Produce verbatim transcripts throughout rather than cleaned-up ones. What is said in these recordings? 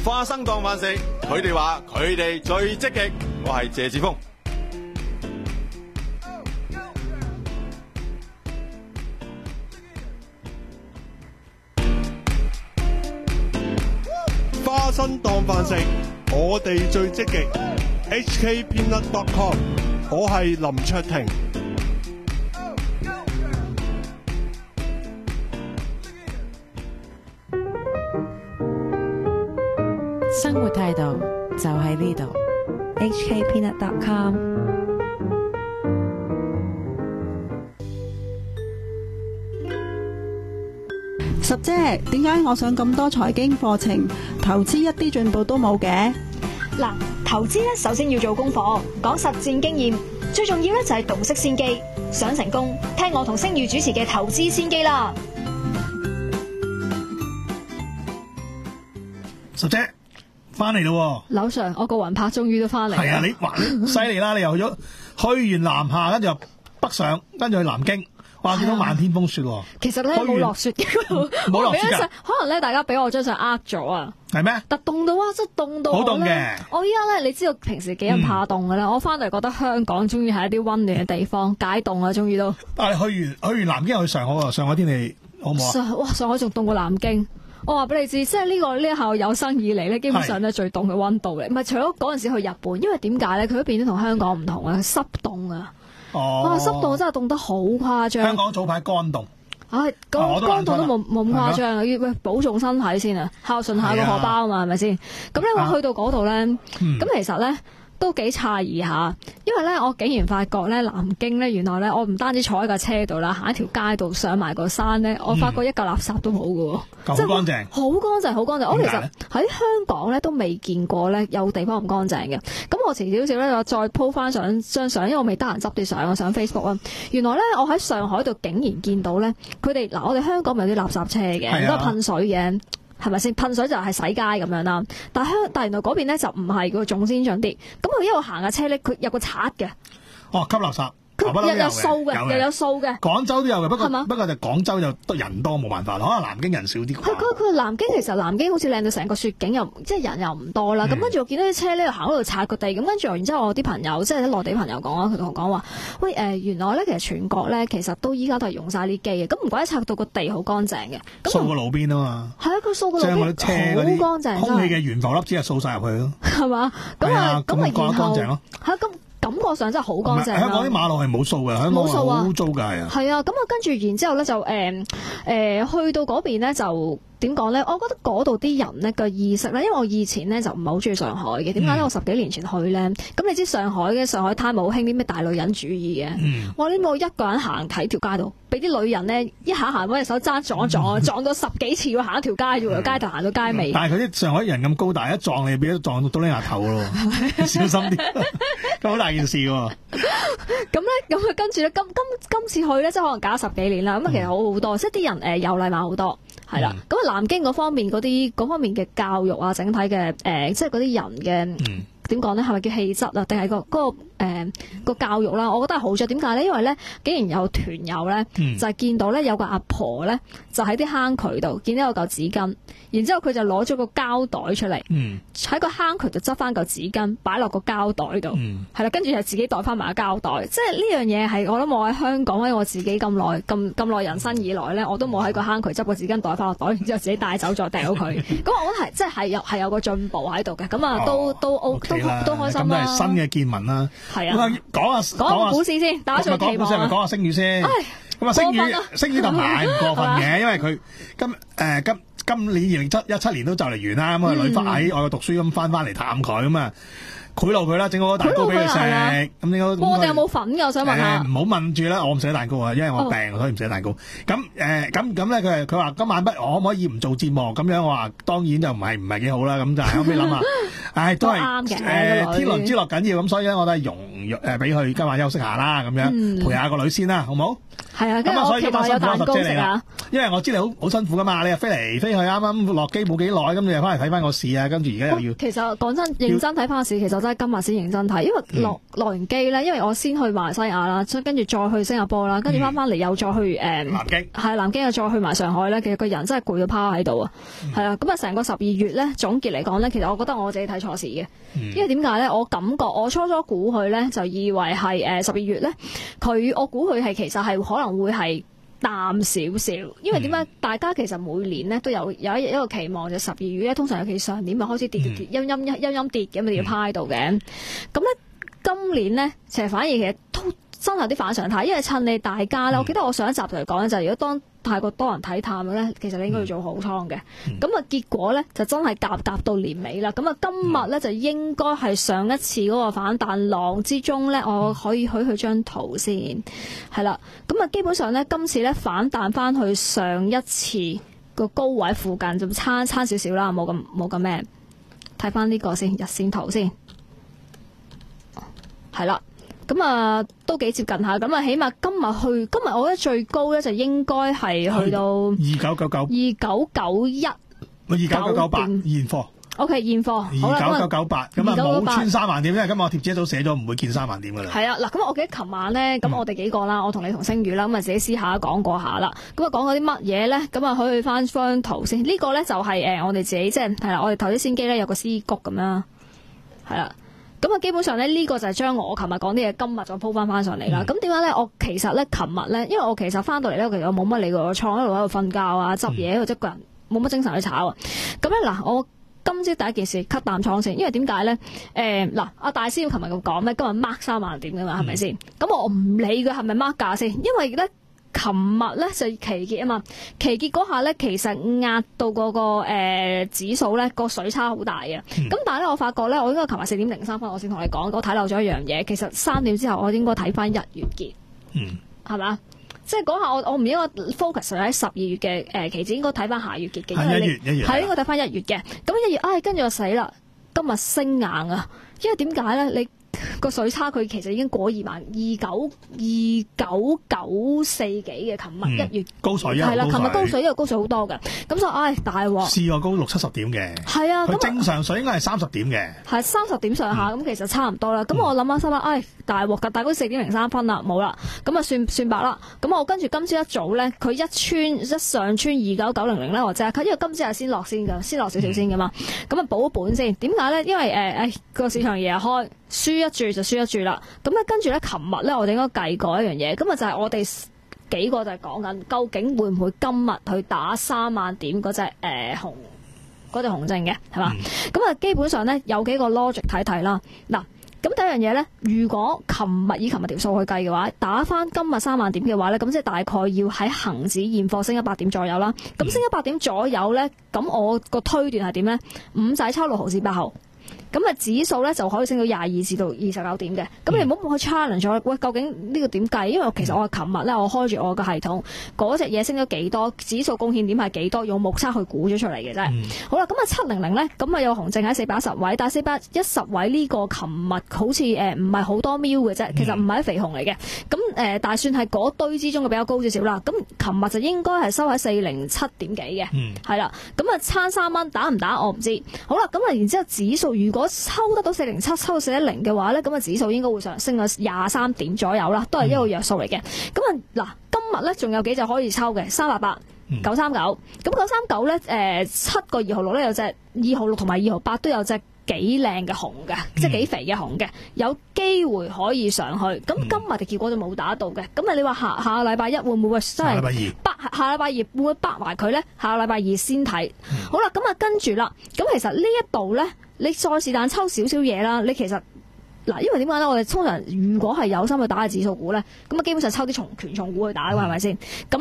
花生當飯食，佢哋話佢哋最積極。我係謝志峰。 花生當飯食，我哋最積極。H K Peanut dot com， 我係林卓廷。 生活態度就喺呢度。 H K Peanut dot com。 十姐，點解我上咁多財經課程，投資一啲進步都冇嘅？ 嗱，投資咧首先要做功課，講實戰經驗，最重要咧就係洞悉先機。想成功，聽我同星宇主持嘅投資先機啦。 十姐翻嚟咯， 劉 Sir， 我個魂魄終於都翻嚟。 係啊，你哇，你犀利啦！你又去咗去完南下，跟住又北上，跟住去南京。哇！見到漫天風雪喎， 其實咧冇落雪嘅， 冇落雪㗎。 可能咧大家俾我張相呃咗啊。 係咩？ 特凍到啊，真係凍到好凍嘅。 我依家咧，你知道平時幾人怕凍嘅咧，我翻嚟覺得香港終於係一啲溫暖嘅地方，解凍啊，終於都。 但係去完去完南京又去上海喎，上海天氣好唔好啊？ 上哇，上海仲凍過南京。我話俾你知，即係呢個呢一下有生以嚟咧，基本上咧最凍嘅溫度嚟。唔係除咗嗰陣時去日本，因為點解咧？佢嗰邊都同香港唔同啊，濕凍啊。 哦， 哇！濕度真係凍得好誇張。 香港早排乾凍， 唉，乾乾凍都冇冇咁誇張啊！要喂保重身體先啊，孝順下個荷包啊嘛，係咪先？咁咧我去到嗰度咧，咁其實咧都幾詫異下，因為咧我竟然發覺咧南京咧原來咧我唔單止坐喺架車度啦，行一條街度上埋個山咧，我發覺一嚿垃圾都冇㗎喎， 即係好乾淨， 好乾淨，好乾淨。我其實喺香港咧都未見過咧有地方咁乾淨嘅。咁我遲少少咧，我再 po 翻上張相，因為我未得閒執啲相，我上 Facebook 啊。原來咧，我喺上海度竟然見到咧，佢哋嗱，我哋香港咪有啲垃圾車嘅，都係噴水嘅，係咪先？噴水就係洗街咁樣啦。但係香，但係原來嗰邊咧就唔係嘅，仲先進啲。咁佢一路行嘅車咧，佢有個刷嘅。 哦，吸垃圾。 佢又有數嘅，又有數嘅。 廣州都有嘅，不過不過就廣州就人多冇辦法，可能南京人少啲。 係佢佢南京其實南京好似靚到成個雪景，又即係人又唔多啦。咁跟住我見到啲車咧行喺度擦個地，咁跟住然之後我啲朋友即係啲內地朋友講啊，佢同我講話：喂誒、呃，原來咧其實全國咧其實都依家都係用晒呢機嘅，咁唔怪得擦到個地好乾淨嘅。 掃個路邊啊嘛。係啊， 佢掃個路邊好乾淨， 空氣嘅懸浮粒子係掃晒入去咯。 係嘛？咁啊咁啊， 然後係咁。感覺上真係好乾淨。 香港啲馬路係冇掃嘅，香港好污糟㗎，係啊。 係啊，咁啊跟住然之後咧就誒誒、呃呃、去到嗰邊咧就點講咧？我覺得嗰度啲人咧個意識咧，因為我以前咧就唔係好中意上海嘅。點解咧？我十幾年前去咧，咁你知上海嘅上海灘冇興啲咩大女人主義嘅。嗯、哇！你冇一個人行喺條街度，俾啲女人咧一下行揾隻手揸撞一撞，撞到十幾次要行一條街，要由街頭行到街尾。 但係佢啲上海人咁高大，一撞你俾咗撞到到你牙頭咯，小心啲。咁好大件事喎！咁咧，咁啊，跟住咧，今今今次去咧，即係可能隔咗十幾年啦。咁啊，其實好好多，嗯、即係啲人誒有禮貌好多，係啦。咁啊、嗯，南京嗰方面嗰啲嗰方面嘅教育啊，整體嘅誒、呃，即係嗰啲人嘅點講咧，係咪叫氣質啊？定係個嗰、嗰個？誒、呃那個教育啦，我覺得係好咗。點解咧？因為咧，竟然有團友咧，嗯、就係見到咧有個阿婆咧，就喺啲坑渠度見到有嚿紙巾，然之後佢就攞咗個膠袋出嚟，喺、嗯、個坑渠度執翻嚿紙巾，擺落個膠袋度，係啦、嗯，跟住就自己袋翻埋個膠袋。即係呢樣嘢係我諗我喺香港，因為我自己咁耐咁咁耐人生以來咧，我都冇喺個坑渠執個紙巾袋翻落袋，然之後自己帶走再掉佢。咁我覺得係即係係有係有個進步喺度嘅。咁啊，都、哦、都 O、okay、都都開心啦。咁都係新嘅見聞啦。 係啊， 講下講下股市先，打咗期望啊！ 講下星宇先，咁啊星宇星宇就買唔過分嘅，因為佢今誒、呃、今今年二零七一七年都就嚟完啦，咁啊女翻喺外國讀書咁翻翻嚟探佢咁啊。賄賂佢啦，整好個蛋糕俾佢食，咁應該我哋有冇份㗎？我想問下。 唔好問住啦，我唔食蛋糕啊，因為我病，哦、所以唔食蛋糕。咁誒，咁咁咧，佢佢話今晚不，我可唔可以唔做節目？咁樣我話當然就唔係唔係幾好啦。咁就係後尾諗下，唉，都係誒天倫之樂緊要，咁所以咧我都係容誒俾佢今晚休息下啦，咁樣、 嗯、 陪下個女先啦，好冇？ 係啊，跟住我期待有蛋糕食啊！ 因為我知你好好辛苦噶嘛，你又飛嚟飛去，啱啱落機冇幾耐，咁你又翻嚟睇翻個市啊，跟住而家又要。 其實講真，認真睇翻個市，其實真係今日先認真睇，因為落落完機咧，因為我先去馬來西亞啦，跟住再去新加坡啦，跟住翻翻嚟又再去誒、嗯、 南京， 係南京又再去埋上海咧，其實個人真係攰到趴喺度啊！係啊、嗯，咁啊成個十二月咧總結嚟講咧，其實我覺得我自己睇錯市嘅，嗯、因為點解咧？我感覺我初初估佢咧，就以為係誒十二月咧，佢我估佢係其實係可能會係淡少少，因為點解？大家其實每年咧都有有一一個期望，就十二月咧通常尤其上年咪開始跌跌跌，陰陰陰陰陰跌嘅，咪要趴喺度嘅。咁咧今年咧，其實反而其實都真係有啲反常態，因為趁你大家咧，我記得我上一集同你講咧，就係如果當太過多人睇淡咧，其實你應該要做好倉嘅。咁啊、嗯、結果咧就真係夾夾到年尾啦。咁啊今日咧就應該係上一次嗰個反彈浪之中咧，我可以許佢張圖先，係啦。咁啊基本上咧今次咧反彈翻去上一次個高位附近，就差差少少啦，冇咁冇咁咩。睇翻呢個先，日線圖先，係啦。咁啊，都幾接近下，咁啊，起碼今日去，今日我覺得最高咧就應該係去到二九九九， 二九九一， 二九九九八現貨。 O K 現貨， 二九九九八，咁啊冇穿三萬點，因為今日我貼紙一早寫咗唔會見三萬點噶啦。 係啊，嗱，咁我記得琴晚咧，咁我哋幾個啦，嗯、我同你同星宇啦，咁啊自己私下講過下啦，咁啊講過啲乜嘢咧，咁啊可以翻張圖先，呢、這個咧就係誒我哋自己即係係啦，我哋投資先機咧有個 C 谷咁啦，係啦。咁啊，基本上咧，呢個就係將我琴日講啲嘢，今日再鋪翻翻上嚟啦。咁點解咧？我其實咧，琴日咧，因為我其實翻到嚟咧，其實我冇乜理過，我坐喺度喺度瞓覺啊、執嘢，或者個人冇乜精神去炒啊。咁咧嗱，我今朝第一件事 cut 淡倉先，因為點解咧？誒、呃、嗱，阿大師要琴日咁講咧，今日 mark 三萬點噶嘛，係咪先？咁我唔理佢係咪 mark 價先，因為咧。琴日咧就期結啊嘛，期結嗰下咧其實壓到嗰、那個誒、呃、指數咧個水差好大嘅，咁、嗯、但係咧我發覺咧我應該琴日四點零三分我先同你講，我睇漏咗一樣嘢，其實三點之後我應該睇翻一月結，嗯，係嘛？即係嗰下我我唔應該 focus 喺十二月嘅誒期指，應該睇翻下月結嘅， 係一月一月係應該睇翻一月嘅，咁一月唉跟住我死啦，今日升硬啊，因為點解咧你？個水差佢其實已經過二萬二九二九九四幾嘅，琴日一月高水啊， 係啦，琴日高水，因為高水好多嘅，咁所以唉大鑊， 試過高六七十點嘅， 係啊， 佢正常水應該係三十點嘅， 係三十點上下，咁、嗯、其實差唔多啦。咁我諗下心啦，唉大鑊㗎，大概四點零三分啦，冇啦，咁啊算算白啦。咁我跟住今朝一早咧，佢一穿一上穿二九九零零咧，我即刻，因為今朝係先落先㗎，先落少少先㗎嘛。咁啊補本先，點解咧？因為誒誒個市場日日開。輸一注就輸一注啦，咁咧跟住咧，琴日咧我哋應該計過一樣嘢，咁啊就係我哋幾個就係講緊，究竟會唔會今日去打三萬點嗰隻誒紅嗰隻紅證嘅係嘛？咁啊、嗯、基本上咧有幾個 logic 睇睇啦。嗱，咁第一樣嘢咧，如果琴日以琴日條數去計嘅話，打翻今日三萬點嘅話咧，咁即係大概要喺恒指現貨升一百點左右啦。咁升一百點左右咧，咁我個推斷係點咧？五仔抽六毫至八毫。咁啊，指數咧就可以升到廿二至到二十九點嘅。咁你唔好去 challenge 咗，喂，究竟呢個點計？因為其實我係琴日咧，我開住我個系統，嗰隻嘢升咗幾多，指數貢獻點係幾多，用目測去估咗出嚟嘅啫。嗯、好啦，咁啊七零零咧，咁啊有紅證喺四百一十位，但係四百一十位呢個琴日好似誒唔係好多瞄嘅啫，其實唔係一肥紅嚟嘅。咁誒、呃，但係算係嗰堆之中嘅比較高少少啦。咁琴日就應該係收喺四零七點幾嘅，係啦、嗯。咁啊差三蚊打唔打我唔知。好啦，咁啊然之後指數如果抽得到四零七，抽到四一零嘅話咧，咁啊指數應該會上升到廿三點左右啦，都係一個弱數嚟嘅。咁啊嗱，今日咧仲有幾隻可以抽嘅，三八八、九三九。咁九三九咧，誒七個二號六咧有隻二號六同埋二號八都有隻幾靚嘅紅嘅，嗯、即係幾肥嘅紅嘅，有機會可以上去。咁今日嘅結果就冇打到嘅。咁啊，你話下下個禮拜一會唔會真係北下禮拜二會唔會北埋佢咧？下個禮拜二先睇。嗯、好啦，咁啊跟住啦。咁其實呢一度咧。你再是但抽少少嘢啦，你其實嗱，因為點解咧？我哋通常如果係有心去打嘅指數股咧，咁啊基本上抽啲重權重股去打嘅，係咪先？咁咧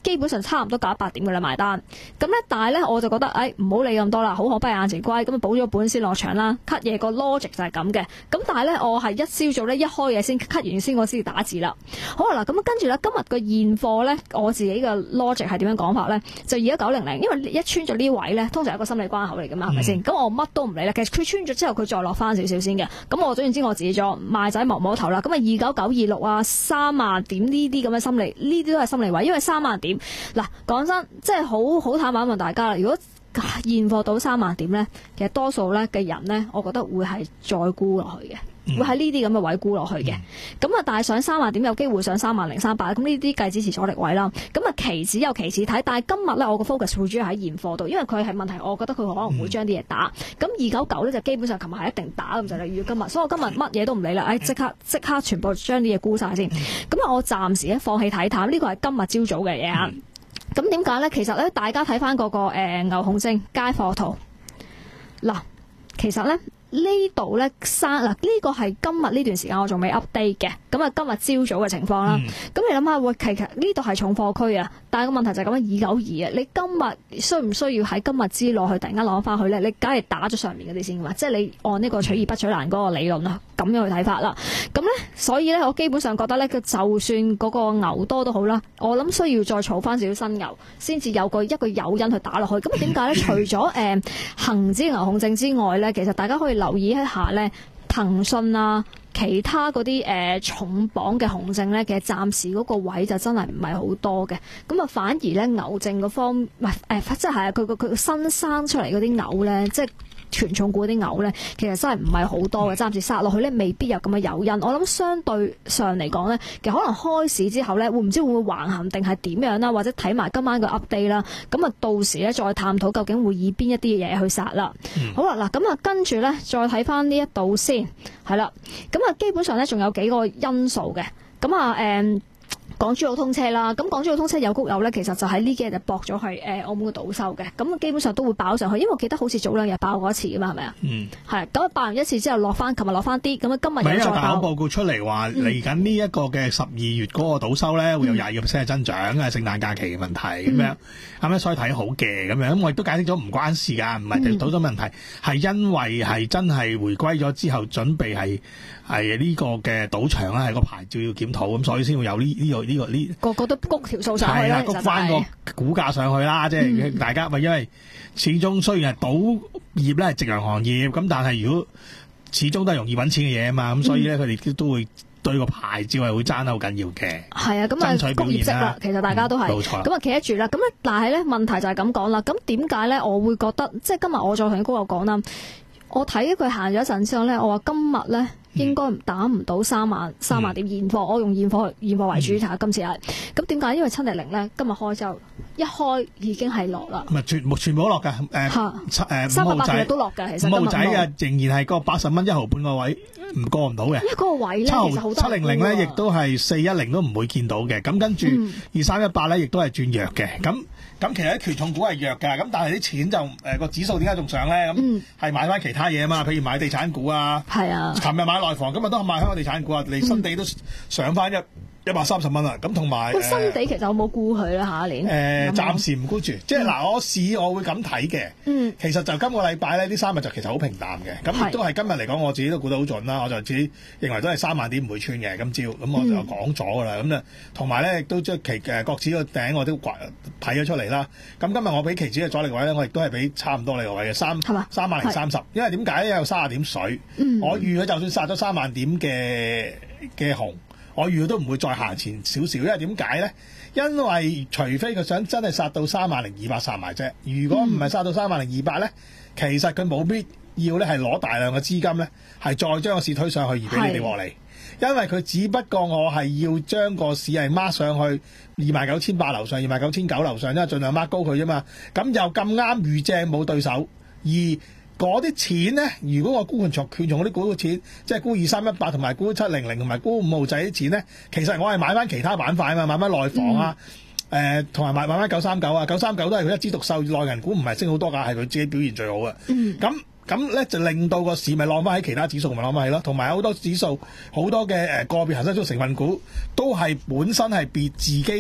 基本上差唔多九一八點嘅啦埋單。咁咧，但係咧我就覺得，誒唔好理咁多啦，好可不可眼前龜，咁啊補咗本先落場啦。cut 嘢個 logic 就係咁嘅。咁但係咧，我係一朝早咧一開嘢先 cut 完先，我先打字啦。好啦，咁跟住咧，今日個現貨咧，我自己嘅 logic 係點樣講法咧？就而家九零零，因為一穿咗呢位咧，通常係一個心理關口嚟噶嘛，係咪先？咁我乜都唔理啦。其實佢穿咗之後，佢再落翻少少先嘅。咁我總言之，我自己咗賣仔摸摸頭啦。咁啊，二九九二六啊，三萬點呢啲咁嘅心理，呢啲都係心理位，因為三萬點嗱，講真，即係好好坦白問大家啦。如果現貨到三萬點咧，其實多數咧嘅人咧，我覺得會係再沽落去嘅。會喺呢啲咁嘅位沽落去嘅，咁啊，但係上三萬點有機會上三萬零三百，咁呢啲計支持阻力位啦。咁啊，期指有期指睇，但係今日咧我個 focus 會主要喺現貨度，因為佢係問題，我覺得佢可能會將啲嘢打。咁二九九咧就基本上琴日係一定打咁就例如今日，所以我今日乜嘢都唔理啦，誒即刻即刻全部將啲嘢沽晒先。咁啊，我暫時咧放棄睇淡，呢個係今日朝早嘅嘢啊。咁點解咧？其實咧，大家睇翻嗰個誒、呃、牛熊證街貨圖，嗱，其實咧。呢度咧生嗱，呢個係今日呢段時間我仲未 update 嘅，咁啊今日朝早嘅情況啦。咁、嗯、你諗下，喂，其實呢度係重貨區啊，但係個問題就係咁樣二九二啊，你今日需唔需要喺今日之內去突然間攞翻去咧？你梗係打咗上面嗰啲先嘛，即係你按呢個取易不取難嗰個理論啊，咁樣去睇法啦。咁咧，所以咧，我基本上覺得咧，佢就算嗰個牛多都好啦，我諗需要再儲翻少少新牛，先至有個一個誘因去打落去。咁點解咧？除咗誒恆指牛熊證之外咧，其實大家可以留意一下咧，騰訊啊，其他嗰啲誒重磅嘅熊證咧，其實暫時嗰個位就真係唔係好多嘅。咁啊，反而咧牛證嗰方唔係誒，即係係佢個佢新生出嚟嗰啲牛咧，即係。權重股啲牛咧，其實真係唔係好多嘅，暫時殺落去咧，未必有咁嘅誘因。我諗相對上嚟講咧，其實可能開市之後咧，會唔知會唔會橫行定係點樣啦，或者睇埋今晚個 update 啦。咁啊，到時咧再探討究竟會以邊一啲嘢去殺啦。嗯、好啦，嗱咁啊，跟住咧再睇翻呢一度先，係啦。咁啊，基本上咧仲有幾個因素嘅。咁啊，誒、嗯。港珠澳通車啦，咁港珠澳通車有谷有咧，其實就喺呢幾日就駁咗去誒澳門嘅賭收嘅，咁基本上都會爆上去，因為我記得好似早兩日爆過一次噶嘛，係咪啊？嗯，係，咁啊爆完一次之後落翻，琴日落翻啲，咁啊今日又再爆。大行報告出嚟話嚟緊呢一個嘅十二月嗰個賭收咧，會有廿二個 percent 嘅增長嘅，聖誕假期嘅問題咁樣，咁咧所以睇好嘅咁樣，咁我亦都解釋咗唔關事㗎，唔係賭咗問題，係因為係真係回歸咗之後準備係係呢個嘅賭場啦，係個牌照要檢討，咁所以先會有呢呢個呢個呢個個都谷條數上去啦， 谷翻個股價上去啦，即係大家咪因為始終雖然係賭業咧係夕陽行業，咁但係如果始終都係容易揾錢嘅嘢啊嘛，咁所以咧佢哋都會對個牌照係會爭得好緊要嘅。 係啊，咁啊谷業績啦，其實大家都係冇錯，咁啊企得住啦。咁咧但係咧問題就係咁講啦。咁點解咧我會覺得即係今日我再同高友講啦，我睇佢行咗一陣之後咧，我話今日咧。應該打唔到三萬三萬點現貨，嗯、我用現貨現貨為主睇下、嗯、今次係。咁點解？因為七零零咧今日開之後一開已經係落啦。唔係全全部都落㗎。誒、呃、誒三百八其實都落㗎。其實五號仔啊，仍然係個八十蚊一毫半個位，唔過唔到嘅。 因為嗰個位咧，其實好多七零零咧，亦都係四一零都唔會見到嘅。咁跟住二三一八咧，亦都係轉弱嘅。咁咁其實啲權重股係弱㗎。咁但係啲錢就誒個、呃、指數點解仲上咧？咁係、嗯、買翻其他嘢啊嘛，譬如買地產股啊。係啊。琴日買內房，今日都係買香港地產股啊，嚟新地都上翻一一百三十蚊啦。咁同埋新地其實有冇沽佢啦？下一年誒、 呃，暫時唔沽住。即係嗱，我市我會咁睇嘅。嗯。其實就今個禮拜咧，呢三日就其實好平淡嘅。咁亦都係今日嚟講，我自己都估得好準啦。我就自己認為都係三萬點唔會穿嘅今朝。咁我就講咗噶啦。咁咧同埋咧亦都將期誒國指個頂我都睇咗出嚟啦。咁今日我俾期指嘅阻力位咧，我亦都係俾差唔多呢個位嘅三三萬零三十。因為點解咧？有三十點水。嗯、我預佢就算殺咗三萬點嘅嘅紅，我預佢都唔會再行前少少。因為點解咧？因為除非佢想真係殺到三萬零二百殺埋啫。如果唔係殺到三萬零二百咧，其實佢冇必要咧係攞大量嘅資金咧，係再將個市推上去而俾你哋獲利。因為佢只不過我係要將個市係掹上去二萬九千八樓上，二萬九千九樓上，因為盡量掹高佢啫嘛。咁又咁啱遇正冇對手，而嗰啲錢咧，如果我沽權重權重嗰啲股嘅錢，即係沽二三一八同埋沽七零零同埋沽五號仔啲錢咧，其實我係買翻其他板塊啊嘛，買翻內房啊，誒同埋買買翻九三九啊，九三九都係佢一枝獨秀，內銀股唔係升好多㗎，係佢自己表現最好嘅。咁咁咧就令到個市咪晾翻喺其他指數咪晾翻係咯，同埋好多指數好多嘅誒個別恒生中成分股都係本身係別自己係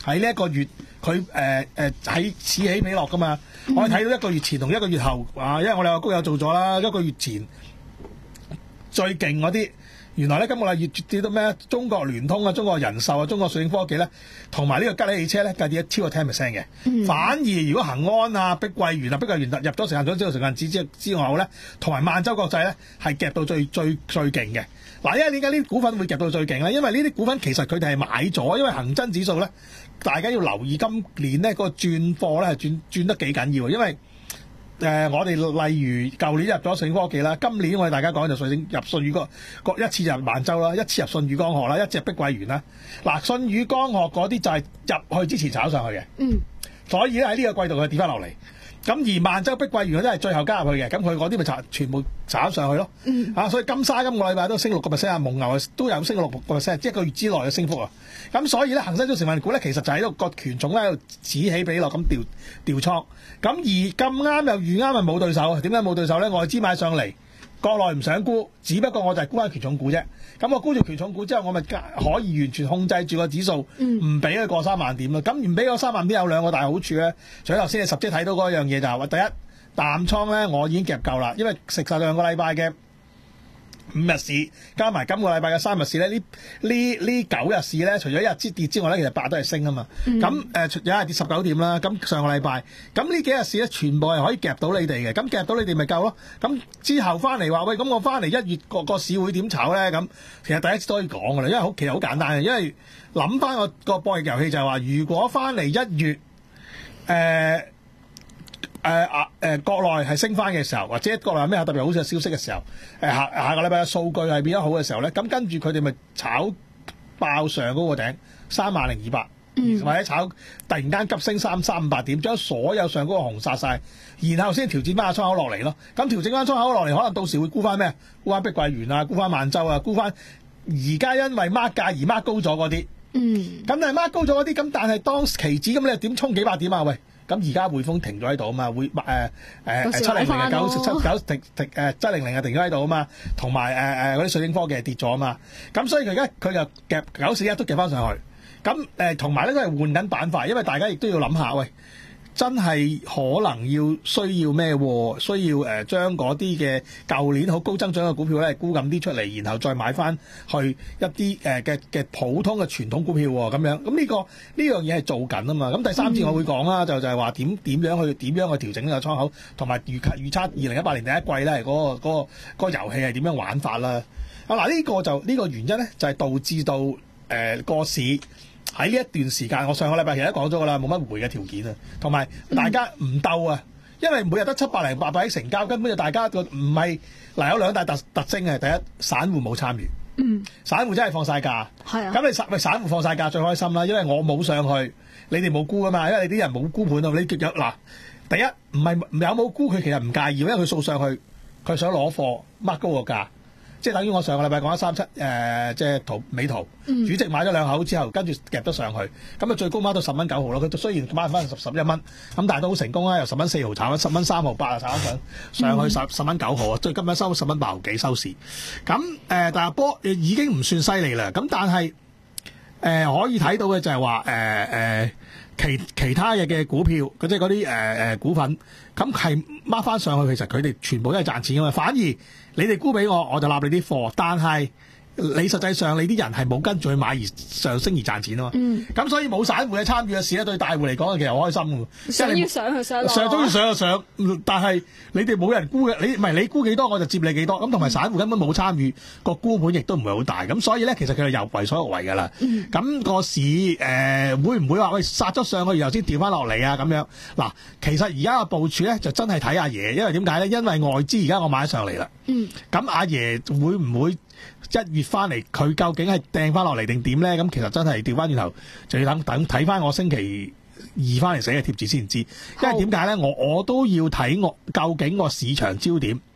喺呢一個月佢誒誒喺此起彼落噶嘛。嗯、我哋睇到一個月前同一個月後啊，因為我哋個高友做咗啦，一個月前最勁嗰啲。原來咧今個禮月跌到咩？中國聯通啊、中國人壽啊、中國瑞聲科技咧，同埋呢個吉利汽車咧，計跌超過 ten percent 嘅。嗯、反而如果恒安啊、碧桂園啊、碧桂園入咗成間咗之後成間指之之後咧，同埋萬洲國際咧係夾到最最最勁嘅。嗱，因為點解呢啲股份會夾到最勁咧？因為呢啲股份其實佢哋係買咗，因為恒生指數咧，大家要留意今年咧嗰個轉貨咧係轉轉得幾緊要，因為。誒、呃，我哋例如舊年入咗信科技啦，今年我哋大家講就瑞聲入信宇光，各一次入萬洲啦，一次入信宇光學啦，一次入碧桂園啦。嗱，信宇光學嗰啲就係入去之前炒上去嘅，嗯，所以咧喺呢個季度佢跌翻落嚟。咁而萬洲碧桂園嗰啲係最後加入去嘅，咁佢嗰啲咪炒全部炒上去咯，嗯，啊，所以金沙今個禮拜都升六個 percent 啊，蒙牛都有升六個 percent， 即係一個月之內嘅升幅啊。咁所以咧，恒生指數成分股咧，其實就喺度個權重咧喺度此起彼落咁調調倉。咁而咁啱又遇啱咪冇對手，點解冇對手咧？外資買上嚟，國內唔想沽，只不過我就係沽翻權重股啫。咁我沽住權重股之後，我咪可以完全控制住個指數，唔俾佢過三萬點咯。咁唔俾過三萬點有兩個大好處咧。除咗頭先你十姐睇到嗰樣嘢就係話，第一淡倉咧我已經夾夠啦，因為食晒兩個禮拜嘅五日市，加埋今個禮拜嘅三日市咧，呢呢呢九日市咧，除咗一日之跌之外咧，其實八都係升啊嘛。咁誒、嗯呃、有一日跌十九點啦。咁上個禮拜，咁呢幾日市咧，全部係可以夾到你哋嘅。咁夾到你哋咪夠咯。咁之後翻嚟話喂，咁我翻嚟一月個個市會點炒咧？咁其實第一次都可以講噶啦，因為好其實好簡單嘅，因為諗翻個個博弈遊戲就係話，如果翻嚟一月誒。呃誒啊誒，國內係升翻嘅時候，或者國內有咩特別好嘅消息嘅時候，誒下下個禮拜嘅數據係變得好嘅時候咧，咁跟住佢哋咪炒爆上嗰個頂三萬零二百，或者炒突然間急升三三五百點，將所有上嗰個紅殺晒，然後先調整翻個倉口落嚟咯。咁調整翻倉口落嚟，可能到時會沽翻咩？沽翻碧桂園啊，沽翻萬洲啊，沽翻而家因為 mark 價而 mark 高咗嗰啲。嗯，咁但係 mark 高咗嗰啲，咁但係當期指咁你又點衝幾百點啊？喂！咁而家匯豐停咗喺度啊嘛，會誒誒七零零啊九七九停停誒七零零啊停咗喺度啊嘛，同埋誒誒嗰啲瑞聲科技跌咗啊嘛，咁所以佢而家佢就夾九四一都夾翻上去，咁誒同埋咧都係換緊板塊，因為大家亦都要諗下，喂，真係可能要需要咩喎？需要誒將嗰啲嘅舊年好高增長嘅股票咧沽咁啲出嚟，然後再買翻去一啲誒嘅嘅普通嘅傳統股票喎，咁樣咁呢、呢個呢樣嘢係做緊啊嘛。咁第三節我會講啦，嗯、就就係話點點樣去點樣去調整呢個倉口，同埋預預測二零一八年第一季咧嗰、嗰個嗰、嗰個嗰、嗰個遊戲係點樣玩法啦。啊嗱，呢個就呢、呢個原因咧就係導致到誒、呃、個市。喺呢一段時間，我上個禮拜其實都講咗噶啦，冇乜回嘅條件啊，同埋大家唔鬥啊，因為每日得七百零八百億成交，根本就大家個唔係嗱有兩大特特徵嘅，第一散戶冇參與，嗯，散戶真係放晒假，係啊，咁你散咪散戶放晒假最開心啦，因為我冇上去，你哋冇沽噶嘛，因為你啲人冇沽盤啊，你有嗱，第一唔係有冇沽佢其實唔介意，因為佢掃上去，佢想攞貨 mark 高個價。即係等於我上個禮拜講咗三七誒，即係圖美圖、嗯、主席買咗兩口之後，跟住夾得上去，咁啊最高孖到十蚊九毫咯。佢雖然買翻十十一蚊，咁但係都好成功啦。由十蚊四毫炒翻十蚊三毫八啊，炒翻上上去十十蚊九毫啊，即係今日收十蚊八毫幾收市。咁誒、呃，但係波已經唔算犀利啦。咁但係誒、呃、可以睇到嘅就係話誒誒其其他嘅嘅股票，即係嗰啲誒誒股份，咁係孖翻上去，其實佢哋全部都係賺錢噶嘛。反而你哋沽俾我，我就納你啲貨，但係你實際上你啲人係冇跟住去買而上升而賺錢啊嘛。咁、嗯、所以冇散戶嘅參與嘅事咧，對大戶嚟講其實好開心嘅。 想要上去上， 上中意上就上，但係你哋冇人沽嘅，你唔係你沽幾多我就接你幾多。咁同埋散戶根本冇參與，個沽盤亦都唔係好大。咁所以咧，其實佢係又為所欲為㗎啦。咁、嗯、個市誒、呃、會唔會話喂殺咗上去，然後先調翻落嚟啊？咁樣嗱，其實而家嘅部署咧就真係睇阿爺，因為點解咧？因為外資而家我買咗上嚟啦。咁、嗯、阿爺會唔會一月翻嚟，佢究竟係掟翻落嚟定點咧？咁其實真係調翻轉頭，就要等等睇翻我星期二翻嚟寫嘅貼紙先知。因為點解咧？我我都要睇我究竟個市場焦點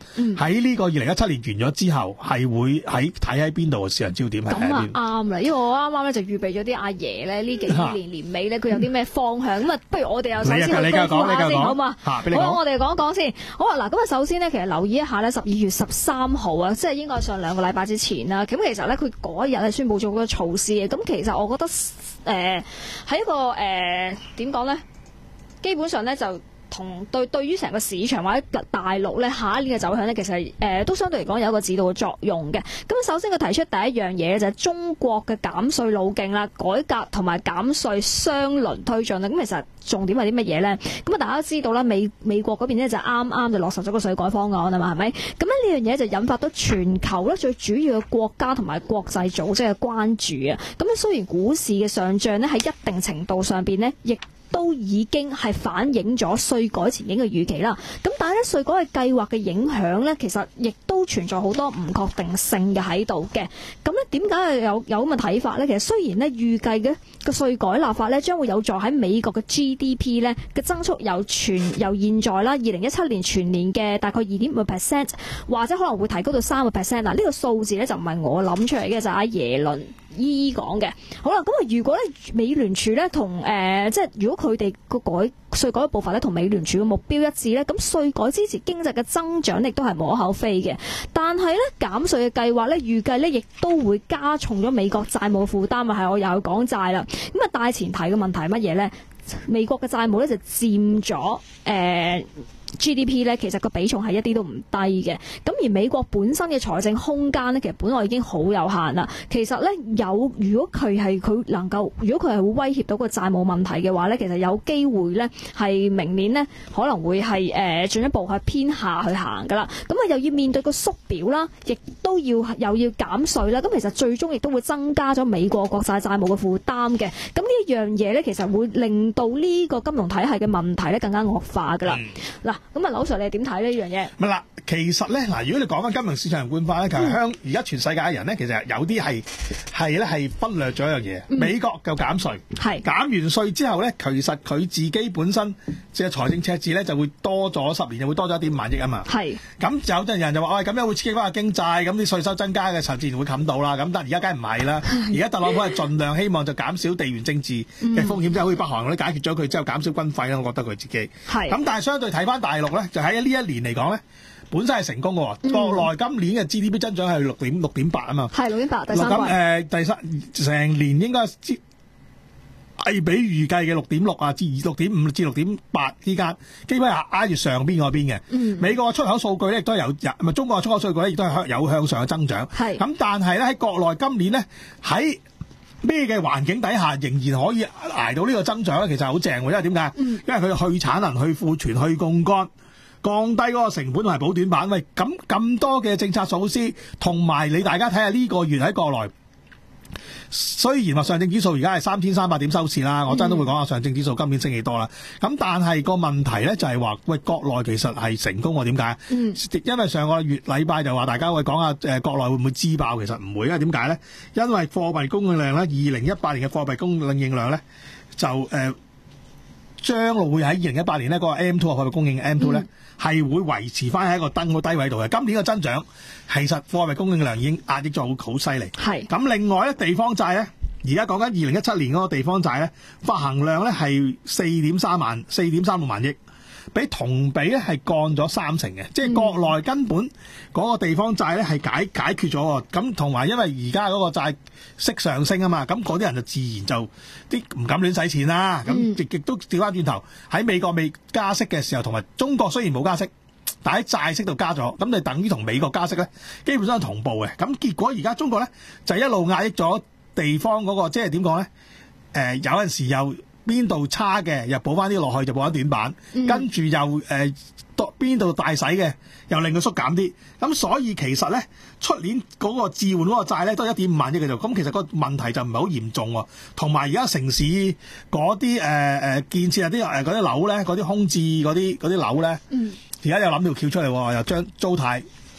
喺呢、嗯、個二零一七年完咗之後，係會喺睇喺邊度嘅市場焦點係喺邊？ 咁啊啱啦，因為我啱啱咧就預備咗啲阿爺咧呢幾年年尾咧佢有啲咩方向，咁啊不如我哋又首先去對付下先好嘛？好，我哋講一講先。好啊，嗱咁啊首先呢，其實留意一下咧，十二月十三號啊，即係應該上兩個禮拜之前啦。咁其實咧佢嗰一日係宣佈咗好多措施嘅。咁其實我覺得誒喺、呃、一個誒點講咧，基本上咧就。同對對於成個市場或者大陸咧下一年嘅走向咧，其實誒、呃、都相對嚟講有一個指導嘅作用嘅。咁首先佢提出第一樣嘢就係中國嘅減稅路徑啦，改革同埋減稅雙輪推進啦。咁其實重點係啲乜嘢咧？咁啊大家都知道啦，美美國嗰邊咧就啱啱就落實咗個稅改方案啊嘛，係咪？咁咧呢樣嘢就引發到全球咧最主要嘅國家同埋國際組織嘅關注啊。咁咧雖然股市嘅上漲咧喺一定程度上邊咧，亦都已經係反映咗稅改前景嘅預期啦。咁但係咧稅改嘅計劃嘅影響咧，其實亦都存在好多唔確定性嘅喺度嘅。咁咧點解有有咁嘅睇法咧？其實雖然咧預計嘅個稅改立法咧將會有助喺美國嘅 G D P 咧嘅增速由全由現在啦二零一七年全年嘅大概二點五個 percent， 或者可能會提高到三個 percent。嗱呢個數字咧就唔係我諗出嚟嘅，就係阿耶倫依依講嘅。好啦，咁啊如果咧美聯儲咧同誒即係如果佢哋個改稅改嘅步伐咧同美聯儲嘅目標一致咧，咁稅改支持經濟嘅增長亦都係無可厚非嘅。但係咧減稅嘅計劃咧預計咧亦都會加重咗美國債務負擔啊，係我又要講債啦。咁啊大前提嘅問題係乜嘢咧？美國嘅債務咧就佔咗誒。呃 G D P 咧，其實個比重係一啲都唔低嘅。咁而美國本身嘅財政空間咧，其實本來已經好有限啦。其實咧有，如果佢係佢能夠，如果佢係會威脅到個債務問題嘅話咧，其實有機會咧係明年咧可能會係誒進一步係偏下去行噶啦。咁啊又要面對個縮表啦，亦都要又要減稅啦。咁其實最終亦都會增加咗美國國債債務嘅負擔嘅。咁呢一樣嘢咧，其實會令到呢個金融體系嘅問題咧更加惡化噶啦。嗱、嗯。咁啊，劉 Sir，你點睇呢樣嘢？ 咪啦，其實咧，嗱，如果你講翻金融市場變化咧，其實香而家全世界嘅人咧，其實有啲係係咧係忽略咗一樣嘢。嗯、美國就減稅，係減完稅之後咧，其實佢自己本身即係財政赤字咧就會多咗十年，就會多咗一點五萬億啊嘛。係咁有陣人就話：喂，咁樣會刺激翻個經濟，咁啲稅收增加嘅時候自然會冚到啦。咁但係而家梗係唔係啦。而家特朗普係盡量希望就減少地緣政治嘅風險，即係好似北韓嗰啲解決咗佢之後減少軍費啦。我覺得佢自己係咁，但係相對睇翻大陸咧，就喺呢一年嚟講咧，本身係成功嘅喎。國內今年嘅 G D P 增長係六點六點八啊嘛，係六點八第三季。咁誒第三成年應該係比預計嘅六點六啊至六點五至六點八之間，基本係挨住上邊嗰邊嘅。嗯、美國嘅出口數據咧亦都有，唔係中國嘅出口數據咧亦都係有向上嘅增長。係咁，但係咧喺國內今年咧喺咩嘅環境底下仍然可以捱到呢個增長咧，其實好正喎。因為點解？嗯、因為佢去產能、去庫存、去槓桿，降低嗰個成本同埋補短板。喂，咁咁多嘅政策措施，同埋你大家睇下呢個月喺國內，雖然話上證指數而家係三千三百點收市啦，我真都會講下上證指數今年升幾多啦。咁但係個問題咧就係話，喂，國內其實係成功喎？點解？嗯，因為上個月禮拜就話大家會講下誒國內會唔會支爆？其實唔會，因為點解咧？因為貨幣供應量咧，二零一八年嘅貨幣供應量咧就誒將會喺二零一八年呢嗰個 M two 貨幣供應 M two 咧係會維持翻喺一個登好低位度嘅。今年嘅增長其實貨幣供應量已經壓抑咗好好犀利。係咁，另外咧地方債咧，而家講緊二零一七年嗰個地方債咧發行量咧係四點三萬四點三六萬億，比同比咧係降咗三成嘅。即係國內根本嗰個地方債咧係解解決咗。咁同埋因為而家嗰個債息上升啊嘛，咁嗰啲人就自然就啲唔敢亂使錢啦。咁亦亦都調翻轉頭喺美國未加息嘅時候，同埋中國雖然冇加息，但喺債息度加咗，咁就等於同美國加息咧基本上係同步嘅。咁結果而家中國咧就一路壓抑咗地方嗰個，即係點講咧？誒有陣時又邊度差嘅又補翻啲落去，就補翻短板，嗯、跟住又誒邊度大使嘅又令佢縮減啲。咁所以其實咧出年嗰個置換嗰個債咧都係一點五萬億嘅啫。咁其實個問題就唔係好嚴重喎。同埋而家城市嗰啲誒誒建設啊啲誒嗰啲樓咧，嗰啲空置嗰啲嗰啲樓咧，而家又諗條橋出嚟喎，又將租貸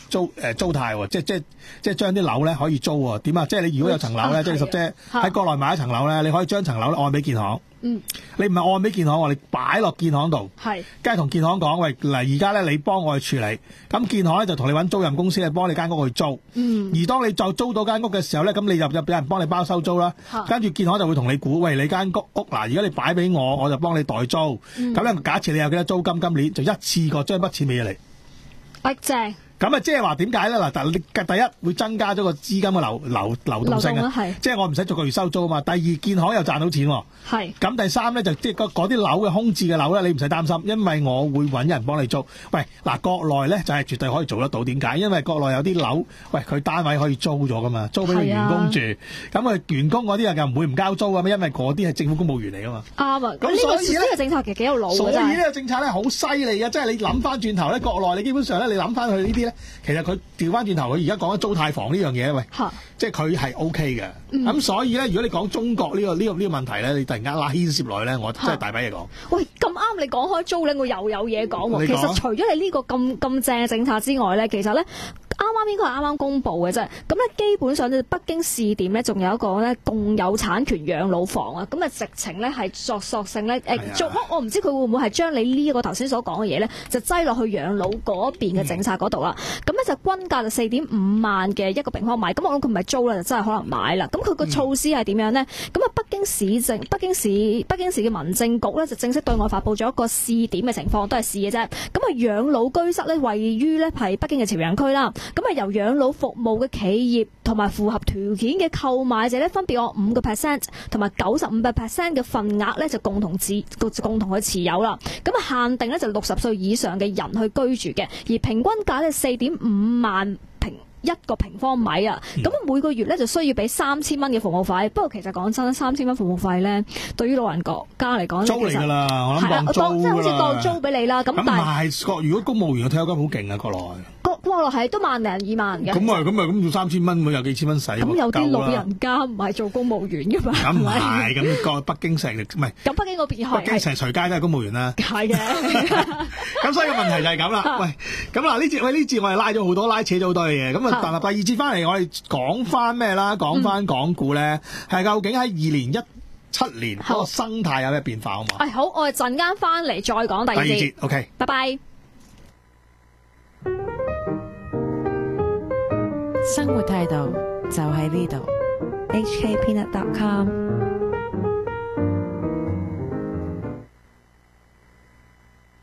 租誒租貸喎，即係即係即係將啲樓咧可以租喎。點啊？即係你如果有層樓咧，即係十姐喺國內買一層樓咧，你可以將層樓按俾建行。 嗯， 你唔係按俾建行，我哋擺落建行度， 係， 梗係同建行講，喂嗱，而家咧你幫我去處理，咁建行咧就同你揾租賃公司咧幫你間屋去租， 嗯， 而當你就租到間屋嘅時候咧，咁你就就俾人幫你包收租啦，跟住建行就會同你估，喂你間屋屋嗱，如果你擺俾我，我就幫你代租，咁、嗯、咧假設你有幾多租金，今年就一次過將筆錢俾咗你， 喂正。 咁啊，即係話點解咧？嗱，但第一會增加咗個資金嘅流流流動性啊，即係我唔使逐個月收租啊嘛。第二，建行又賺到錢喎。係。咁第三咧就即係嗰啲樓嘅空置嘅樓咧，你唔使擔心，因為我會揾人幫你租。喂，嗱，國內咧就係絕對可以做得到。點解？因為國內有啲樓，喂佢單位可以租咗噶嘛，租俾佢員工住。咁佢員工嗰啲又唔會唔交租啊嘛，因為嗰啲係政府公務員嚟噶嘛。啱啊。咁所以呢個政策其實幾有腦嘅。所以呢個政策咧好犀利嘅，即係你諗翻轉頭咧，國內你基本上咧，你諗翻去呢啲咧。其實佢調翻轉頭，佢而家講緊租貸房呢樣嘢，喂，即係佢係 O K 嘅。咁、嗯、所以咧，如果你講中國呢、呢個呢、呢個呢、呢個問題咧，你突然間拉牽涉落去咧，我真係大把嘢講。喂，咁啱你講開租咧，我又有嘢講喎。其實除咗你呢個咁咁正嘅政策之外咧，其實咧。啱啱應該係啱啱公布嘅啫，咁咧基本上咧北京試點咧，仲有一個咧共有產權養老房啊，咁啊直情咧係作索性咧誒做，我唔知佢會唔會係將你呢一個頭先所講嘅嘢咧，就擠落去養老嗰邊嘅政策嗰度啦。咁、嗯、咧就均價就四點五萬嘅一個平方米，咁我諗佢唔係租啦，就真係可能買啦。咁佢個措施係點樣呢？咁啊北京市政、北京市、北京市嘅民政局咧就正式對外發布咗一個試點嘅情況，都係試嘅啫。咁啊養老居室咧位於咧係北京嘅朝陽區啦。咁啊，由養老服務嘅企業同埋符合條件嘅購買者咧，分別有五個 percent 同埋九十五個 percent 嘅份額咧，就共同持共同去持有啦。咁啊，限定咧就六十歲以上嘅人去居住嘅，而平均價咧四點五萬平一個平方米啊。咁、嗯、每個月咧就需要俾三千蚊嘅服務費。不過其實講真，三千蚊服務費咧，對於老人家嚟講，租嚟㗎啦，我諗當租即係好似當租俾你啦。咁但係如果公務員嘅退休金好勁啊，國內。國內係都萬零二萬嘅，咁咪咁咪咁要三千蚊，咪有幾千蚊使。咁有啲老人家唔係做公務員㗎嘛？咁唔係，咁個北京城唔係。咁北京嗰邊係。北京城隨街都係公務員啦。係嘅。咁所以個問題就係咁啦。喂，咁嗱呢節喂呢節我哋拉咗好多，拉扯咗好多嘅嘢。咁啊，但係第二節翻嚟，我哋講翻咩啦？講翻港股咧，係究竟喺二零一七年嗰個生態有咩變化好嘛？誒好，我哋陣間翻嚟再講第二節。第二節 OK，拜拜。 生活態度就喺呢度。 H K Peanut dot com